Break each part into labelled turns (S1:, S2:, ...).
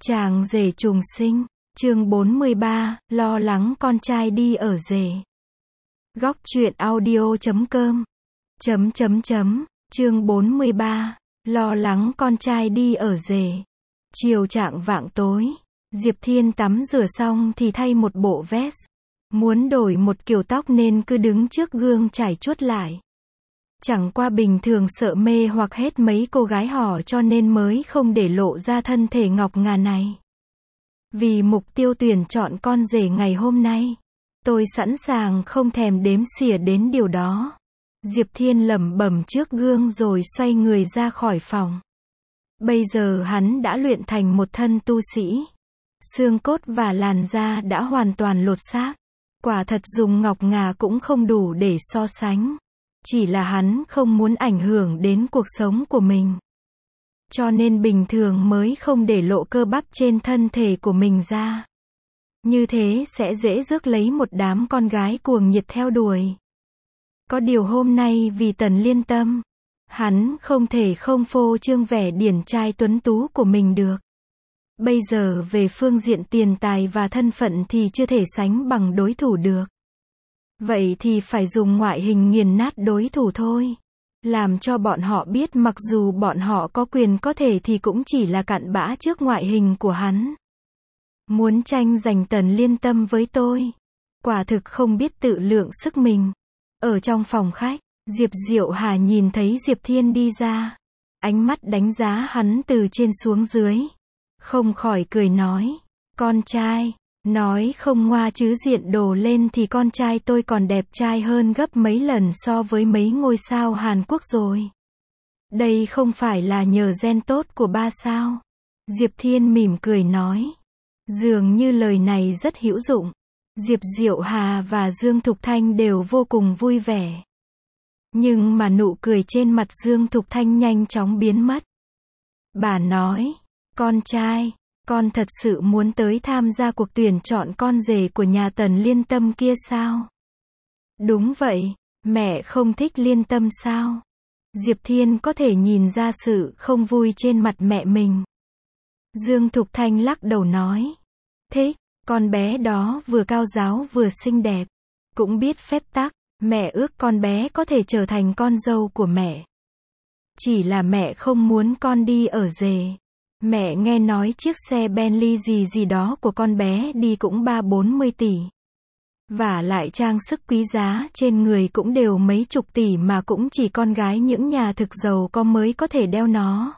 S1: Chàng rể trùng sinh, chương 43, lo lắng con trai đi ở rể. Góc truyện audio.com Chương 43, lo lắng con trai đi ở rể. Chiều chạng vạng tối, Diệp Thiên tắm rửa xong thì thay một bộ vest. Muốn đổi một kiểu tóc nên cứ đứng trước gương chải chuốt lại. Chẳng qua bình thường sợ mê hoặc hết mấy cô gái họ cho nên mới không để lộ ra thân thể ngọc ngà này. Vì mục tiêu tuyển chọn con rể ngày hôm nay, tôi sẵn sàng không thèm đếm xỉa đến điều đó. Diệp Thiên lẩm bẩm trước gương rồi xoay người ra khỏi phòng. Bây giờ hắn đã luyện thành một thân tu sĩ. Xương cốt và làn da đã hoàn toàn lột xác. Quả thật dùng ngọc ngà cũng không đủ để so sánh. Chỉ là hắn không muốn ảnh hưởng đến cuộc sống của mình. Cho nên bình thường mới không để lộ cơ bắp trên thân thể của mình ra. Như thế sẽ dễ rước lấy một đám con gái cuồng nhiệt theo đuổi. Có điều hôm nay vì Tần Liên Tâm, hắn không thể không phô trương vẻ điển trai tuấn tú của mình được. Bây giờ về phương diện tiền tài và thân phận thì chưa thể sánh bằng đối thủ được. Vậy thì phải dùng ngoại hình nghiền nát đối thủ thôi. Làm cho bọn họ biết mặc dù bọn họ có quyền có thể thì cũng chỉ là cặn bã trước ngoại hình của hắn. Muốn tranh giành Tần Liên Tâm với tôi. Quả thực không biết tự lượng sức mình. Ở trong phòng khách, Diệp Diệu Hà nhìn thấy Diệp Thiên đi ra. Ánh mắt đánh giá hắn từ trên xuống dưới. Không khỏi cười nói. Con trai. Nói không ngoa chứ diện đồ lên thì con trai tôi còn đẹp trai hơn gấp mấy lần so với mấy ngôi sao Hàn Quốc rồi. Đây không phải là nhờ gen tốt của ba sao? Diệp Thiên mỉm cười nói. Dường như lời này rất hữu dụng. Diệp Diệu Hà và Dương Thục Thanh đều vô cùng vui vẻ. Nhưng mà nụ cười trên mặt Dương Thục Thanh nhanh chóng biến mất. Bà nói, con trai, con thật sự muốn tới tham gia cuộc tuyển chọn con rể của nhà Tần Liên Tâm kia sao? Đúng vậy, mẹ không thích Liên Tâm sao? Diệp Thiên có thể nhìn ra sự không vui trên mặt mẹ mình. Dương Thục Thanh lắc đầu nói. Thích, con bé đó vừa cao ráo vừa xinh đẹp. Cũng biết phép tắc, mẹ ước con bé có thể trở thành con dâu của mẹ. Chỉ là mẹ không muốn con đi ở rể. Mẹ nghe nói chiếc xe Bentley gì đó của con bé đi cũng 30-40 tỷ. Và lại trang sức quý giá trên người cũng đều mấy chục tỷ mà cũng chỉ con gái những nhà thực giàu có mới có thể đeo nó.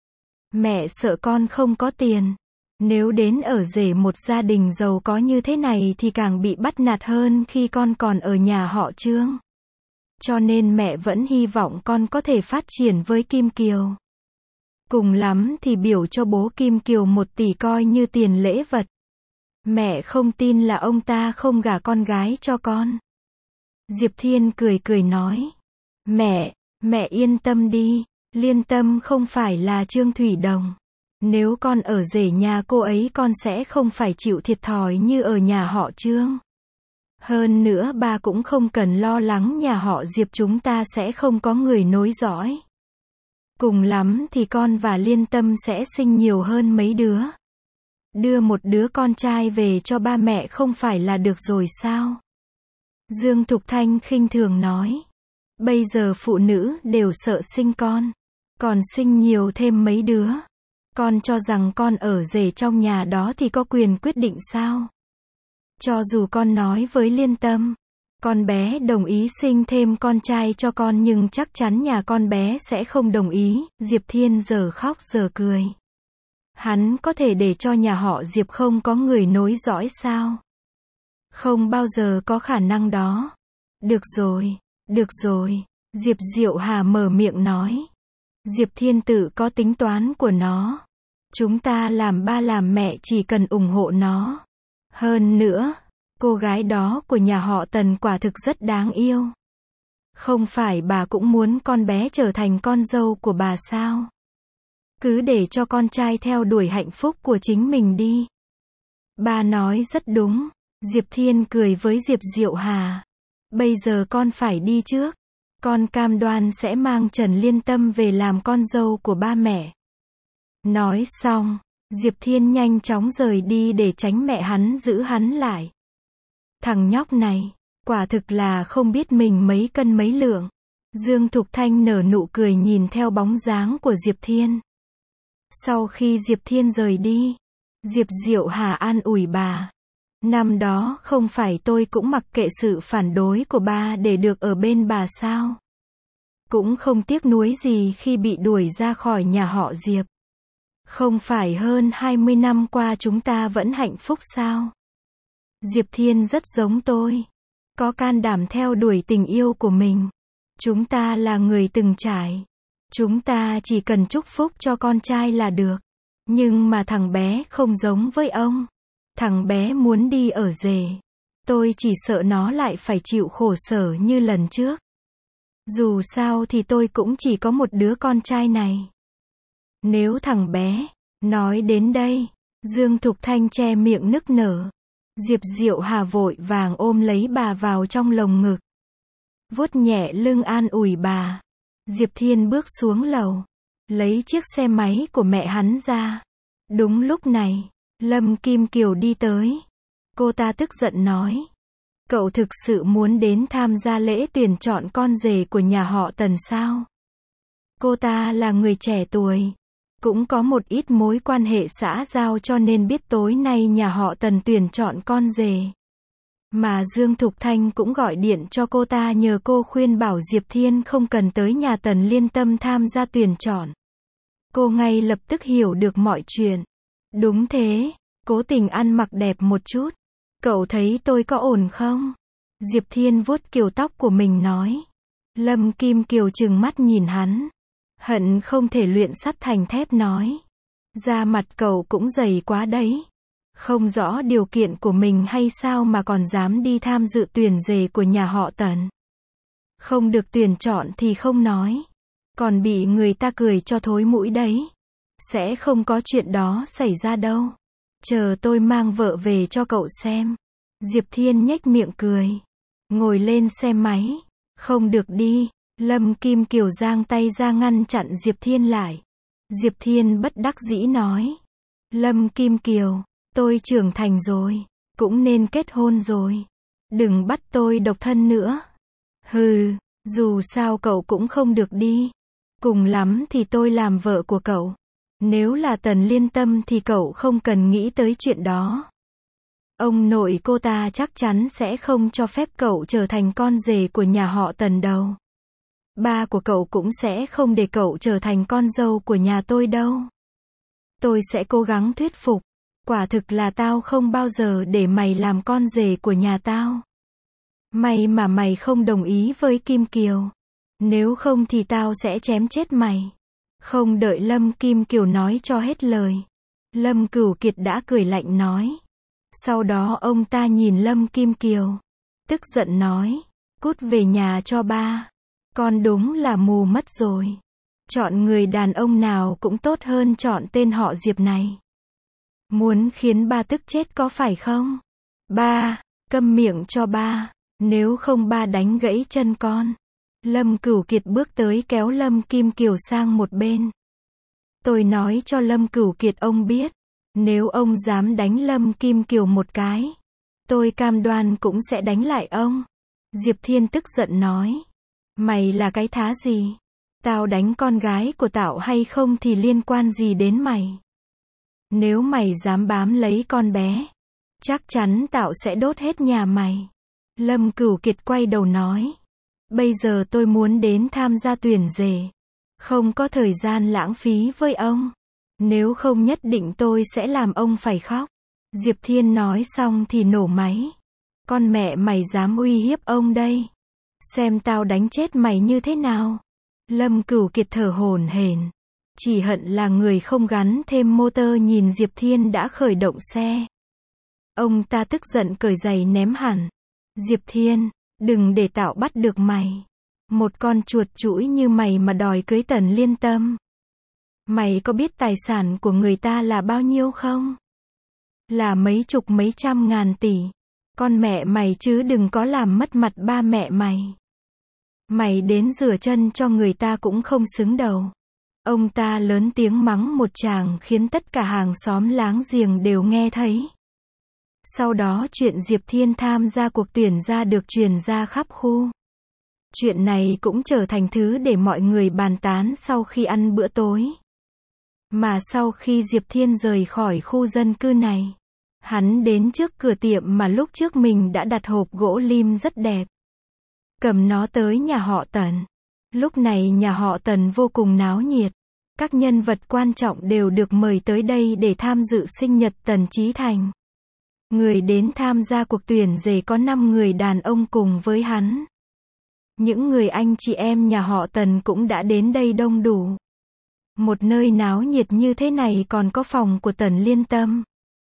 S1: Mẹ sợ con không có tiền. Nếu đến ở rể một gia đình giàu có như thế này thì càng bị bắt nạt hơn khi con còn ở nhà họ Trương. Cho nên mẹ vẫn hy vọng con có thể phát triển với Kim Kiều. Cùng lắm thì biểu cho bố Kim Kiều 1 tỷ coi như tiền lễ vật. Mẹ không tin là ông ta không gả con gái cho con. Diệp Thiên cười nói. Mẹ yên tâm đi. Liên Tâm không phải là Trương Thủy Đồng. Nếu con ở rể nhà cô ấy con sẽ không phải chịu thiệt thòi như ở nhà họ Trương. Hơn nữa ba cũng không cần lo lắng nhà họ Diệp chúng ta sẽ không có người nối dõi. Cùng lắm thì con và Liên Tâm sẽ sinh nhiều hơn mấy đứa. Đưa một đứa con trai về cho ba mẹ không phải là được rồi sao? Dương Thục Thanh khinh thường nói. Bây giờ phụ nữ đều sợ sinh con. Còn sinh nhiều thêm mấy đứa. Con cho rằng con ở rể trong nhà đó thì có quyền quyết định sao? Cho dù con nói với Liên Tâm, con bé đồng ý sinh thêm con trai cho con nhưng chắc chắn nhà con bé sẽ không đồng ý. Diệp Thiên giờ khóc giờ cười. Hắn có thể để cho nhà họ Diệp không có người nối dõi sao? Không bao giờ có khả năng đó. Được rồi, Diệp Diệu Hà mở miệng nói. Diệp Thiên tự có tính toán của nó. Chúng ta làm ba làm mẹ chỉ cần ủng hộ nó. Hơn nữa, cô gái đó của nhà họ Tần quả thực rất đáng yêu. Không phải bà cũng muốn con bé trở thành con dâu của bà sao? Cứ để cho con trai theo đuổi hạnh phúc của chính mình đi. Bà nói rất đúng. Diệp Thiên cười với Diệp Diệu Hà. Bây giờ con phải đi trước. Con cam đoan sẽ mang Trần Liên Tâm về làm con dâu của ba mẹ. Nói xong, Diệp Thiên nhanh chóng rời đi để tránh mẹ hắn giữ hắn lại. Thằng nhóc này, quả thực là không biết mình mấy cân mấy lượng. Dương Thục Thanh nở nụ cười nhìn theo bóng dáng của Diệp Thiên. Sau khi Diệp Thiên rời đi, Diệp Diệu Hà an ủi bà. Năm đó không phải tôi cũng mặc kệ sự phản đối của ba để được ở bên bà sao? Cũng không tiếc nuối gì khi bị đuổi ra khỏi nhà họ Diệp. Không phải hơn 20 năm qua chúng ta vẫn hạnh phúc sao? Diệp Thiên rất giống tôi. Có can đảm theo đuổi tình yêu của mình. Chúng ta là người từng trải. Chúng ta chỉ cần chúc phúc cho con trai là được. Nhưng mà thằng bé không giống với ông. Thằng bé muốn đi ở rể. Tôi chỉ sợ nó lại phải chịu khổ sở như lần trước. Dù sao thì tôi cũng chỉ có một đứa con trai này. Nếu thằng bé, nói đến đây, Dương Thục Thanh che miệng nức nở. Diệp Diệu Hà vội vàng ôm lấy bà vào trong lồng ngực. Vuốt nhẹ lưng an ủi bà. Diệp Thiên bước xuống lầu, lấy chiếc xe máy của mẹ hắn ra. Đúng lúc này, Lâm Kim Kiều đi tới. Cô ta tức giận nói. Cậu thực sự muốn đến tham gia lễ tuyển chọn con rể của nhà họ Tần sao? Cô ta là người trẻ tuổi, cũng có một ít mối quan hệ xã giao cho nên biết tối nay nhà họ Tần tuyển chọn con rể. Mà Dương Thục Thanh cũng gọi điện cho cô ta nhờ cô khuyên bảo Diệp Thiên không cần tới nhà Tần Liên Tâm tham gia tuyển chọn. Cô ngay lập tức hiểu được mọi chuyện. Đúng thế, cố tình ăn mặc đẹp một chút. Cậu thấy tôi có ổn không? Diệp Thiên vuốt kiểu tóc của mình nói. Lâm Kim Kiều trừng mắt nhìn hắn. Hận không thể luyện sắt thành thép nói. Da mặt cậu cũng dày quá đấy. Không rõ điều kiện của mình hay sao mà còn dám đi tham dự tuyển rể của nhà họ Tần. Không được tuyển chọn thì không nói. Còn bị người ta cười cho thối mũi đấy. Sẽ không có chuyện đó xảy ra đâu. Chờ tôi mang vợ về cho cậu xem. Diệp Thiên nhếch miệng cười. Ngồi lên xe máy. Không được đi. Lâm Kim Kiều giang tay ra ngăn chặn Diệp Thiên lại. Diệp Thiên bất đắc dĩ nói. Lâm Kim Kiều, tôi trưởng thành rồi. Cũng nên kết hôn rồi. Đừng bắt tôi độc thân nữa. Hừ, dù sao cậu cũng không được đi. Cùng lắm thì tôi làm vợ của cậu. Nếu là Tần Liên Tâm thì cậu không cần nghĩ tới chuyện đó. Ông nội cô ta chắc chắn sẽ không cho phép cậu trở thành con rể của nhà họ Tần đâu. Ba của cậu cũng sẽ không để cậu trở thành con dâu của nhà tôi đâu. Tôi sẽ cố gắng thuyết phục. Quả thực là tao không bao giờ để mày làm con rể của nhà tao. May mà mày không đồng ý với Kim Kiều. Nếu không thì tao sẽ chém chết mày. Không đợi Lâm Kim Kiều nói cho hết lời. Lâm Cửu Kiệt đã cười lạnh nói. Sau đó ông ta nhìn Lâm Kim Kiều. Tức giận nói. Cút về nhà cho ba. Con đúng là mù mất rồi. Chọn người đàn ông nào cũng tốt hơn chọn tên họ Diệp này. Muốn khiến ba tức chết có phải không? Ba, câm miệng cho ba. Nếu không ba đánh gãy chân con. Lâm Cửu Kiệt bước tới kéo Lâm Kim Kiều sang một bên. Tôi nói cho Lâm Cửu Kiệt ông biết. Nếu ông dám đánh Lâm Kim Kiều một cái, tôi cam đoan cũng sẽ đánh lại ông. Diệp Thiên tức giận nói. Mày là cái thá gì? Tao đánh con gái của tao hay không thì liên quan gì đến mày? Nếu mày dám bám lấy con bé, chắc chắn tao sẽ đốt hết nhà mày. Lâm Cửu Kiệt quay đầu nói. Bây giờ tôi muốn đến tham gia tuyển rể. Không có thời gian lãng phí với ông. Nếu không nhất định tôi sẽ làm ông phải khóc. Diệp Thiên nói xong thì nổ máy. Con mẹ mày dám uy hiếp ông đây. Xem tao đánh chết mày như thế nào. Lâm Cửu Kiệt thở hổn hển. Chỉ hận là người không gắn thêm motor nhìn Diệp Thiên đã khởi động xe. Ông ta tức giận cởi giày ném hẳn. Diệp Thiên, đừng để tao bắt được mày. Một con chuột chũi như mày mà đòi cưới Tần Liên Tâm. Mày có biết tài sản của người ta là bao nhiêu không? Là mấy chục mấy trăm ngàn tỷ. Con mẹ mày chứ đừng có làm mất mặt ba mẹ mày. Mày đến rửa chân cho người ta cũng không xứng đầu. Ông ta lớn tiếng mắng một tràng khiến tất cả hàng xóm láng giềng đều nghe thấy. Sau đó chuyện Diệp Thiên tham gia cuộc tuyển ra được truyền ra khắp khu. Chuyện này cũng trở thành thứ để mọi người bàn tán sau khi ăn bữa tối. Mà sau khi Diệp Thiên rời khỏi khu dân cư này, hắn đến trước cửa tiệm mà lúc trước mình đã đặt hộp gỗ lim rất đẹp. Cầm nó tới nhà họ Tần. Lúc này nhà họ Tần vô cùng náo nhiệt. Các nhân vật quan trọng đều được mời tới đây để tham dự sinh nhật Tần Chí Thành. Người đến tham gia cuộc tuyển rể có 5 người đàn ông cùng với hắn. Những người anh chị em nhà họ Tần cũng đã đến đây đông đủ. Một nơi náo nhiệt như thế này còn có phòng của Tần Liên Tâm.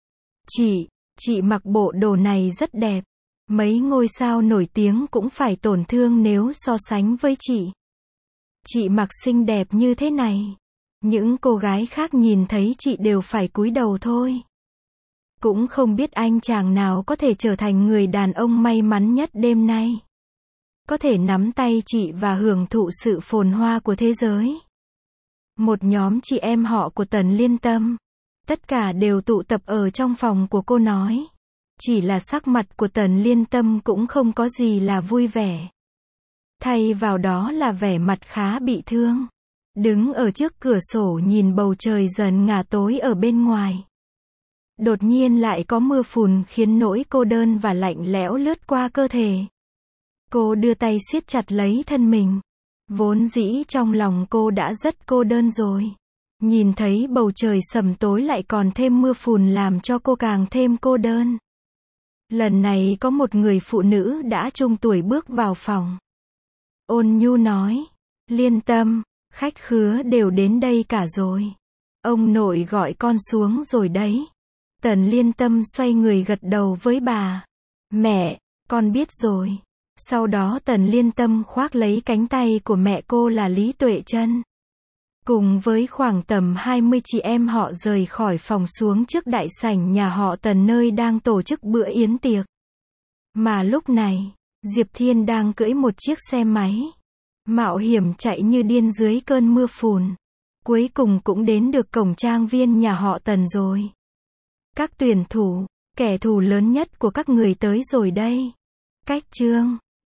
S1: Chị mặc bộ đồ này rất đẹp. Mấy ngôi sao nổi tiếng cũng phải tổn thương nếu so sánh với chị. Chị mặc xinh đẹp như thế này. Những cô gái khác nhìn thấy chị đều phải cúi đầu thôi. Cũng không biết anh chàng nào có thể trở thành người đàn ông may mắn nhất đêm nay. Có thể nắm tay chị và hưởng thụ sự phồn hoa của thế giới. Một nhóm chị em họ của Tần Liên Tâm. Tất cả đều tụ tập ở trong phòng của cô nói. Chỉ là sắc mặt của Tần Liên Tâm cũng không có gì là vui vẻ. Thay vào đó là vẻ mặt khá bị thương. Đứng ở trước cửa sổ nhìn bầu trời dần ngả tối ở bên ngoài. Đột nhiên lại có mưa phùn khiến nỗi cô đơn và lạnh lẽo lướt qua cơ thể. Cô đưa tay siết chặt lấy thân mình. Vốn dĩ trong lòng cô đã rất cô đơn rồi. Nhìn thấy bầu trời sầm tối lại còn thêm mưa phùn làm cho cô càng thêm cô đơn. Lần này có một người phụ nữ đã trung tuổi bước vào phòng. Ôn nhu nói, Liên Tâm, khách khứa đều đến đây cả rồi. Ông nội gọi con xuống rồi đấy. Tần Liên Tâm xoay người gật đầu với bà. Mẹ, con biết rồi. Sau đó Tần Liên Tâm khoác lấy cánh tay của mẹ cô là Lý Tuệ Trân. Cùng với khoảng tầm 20 chị em họ rời khỏi phòng xuống trước đại sảnh nhà họ Tần nơi đang tổ chức bữa yến tiệc. Mà lúc này, Diệp Thiên đang cưỡi một chiếc xe máy. Mạo hiểm chạy như điên dưới cơn mưa phùn. Cuối cùng cũng đến được cổng trang viên nhà họ Tần rồi. Các tuyển thủ, kẻ thù lớn nhất của các người tới rồi đây. Cách chương